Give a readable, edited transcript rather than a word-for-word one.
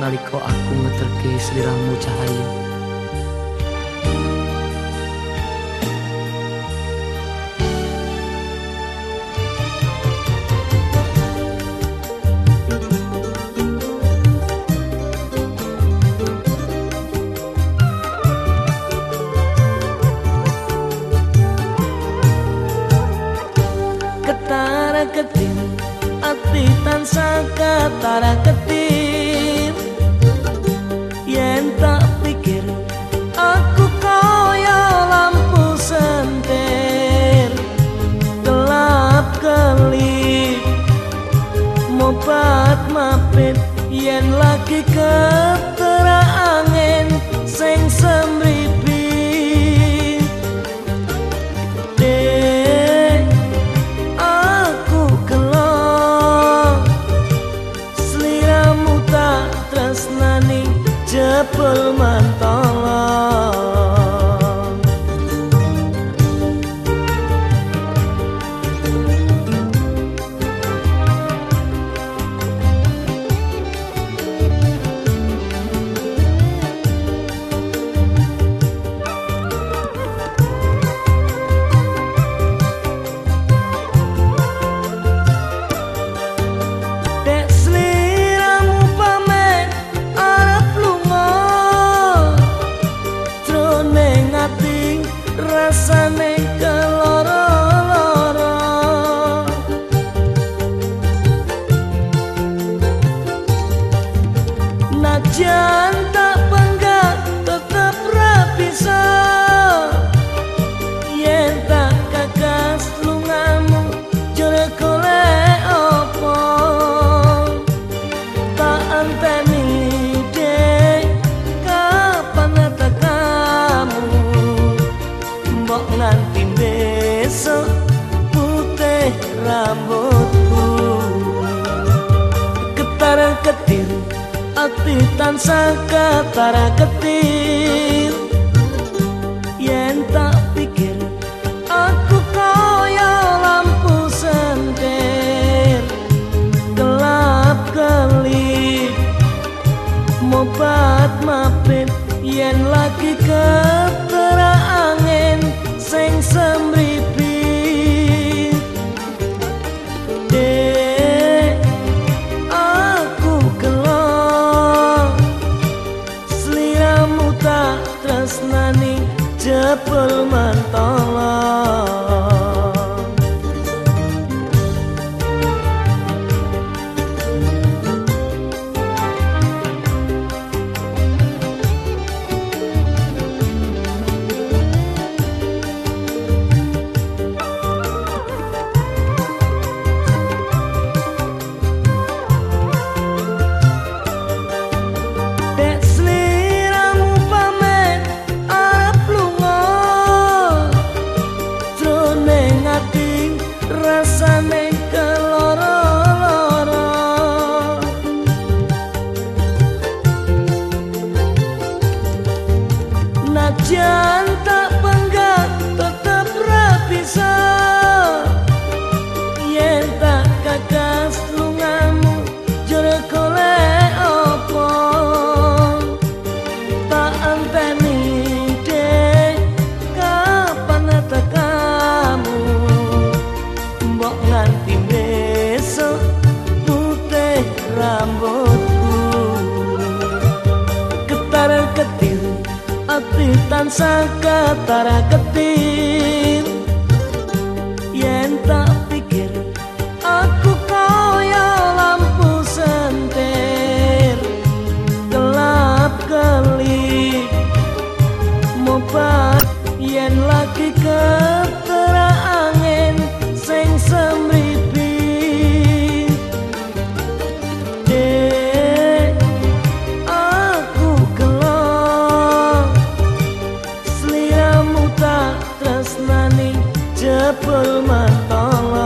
nalika aku ngeterke sliramu cahaya. Ketara-ketir ati tansah ketara-ketir, yen tak pikir aku kaya lampu sentir, gelap kelip mobat mapit yen lagi ketera angin sing semripi. Jebul mantolong dek sliramu pamit arep lunga, jroning ati rasane keloro-loro. Najan tak penggak tetep ra bisa, yen tak kakas lungamu jare golek opo. Tak anteni dek kapan tekamu, mbok nganti besok putih rambutku. Ketara-ketir ati tansah ketara-ketir, yen tak pikir aku kaya lampu sentir, gelap kelip mobat mapit yen lagi ketera angin sing semripi. Dek aku gelo sliramu tak tresnani jebul mantolong. Dek sliramu pamit arep lunga, jroning ati rasane keloro-loro. Najan tak penggak tetep ra bisa, yen tak kakas lungamu jare golek opo. Tak anteni dek kapan tekamu, mbok nganti besok putih rambutku. Ketara-ketir ati tansah ketara-ketir, yen tak pikir aku kaya lampu sentir, gelap kelip mobat yen lagi ketera angin sing semripi. Dek aku gelo sliramu tak tresnani jebul mantolong.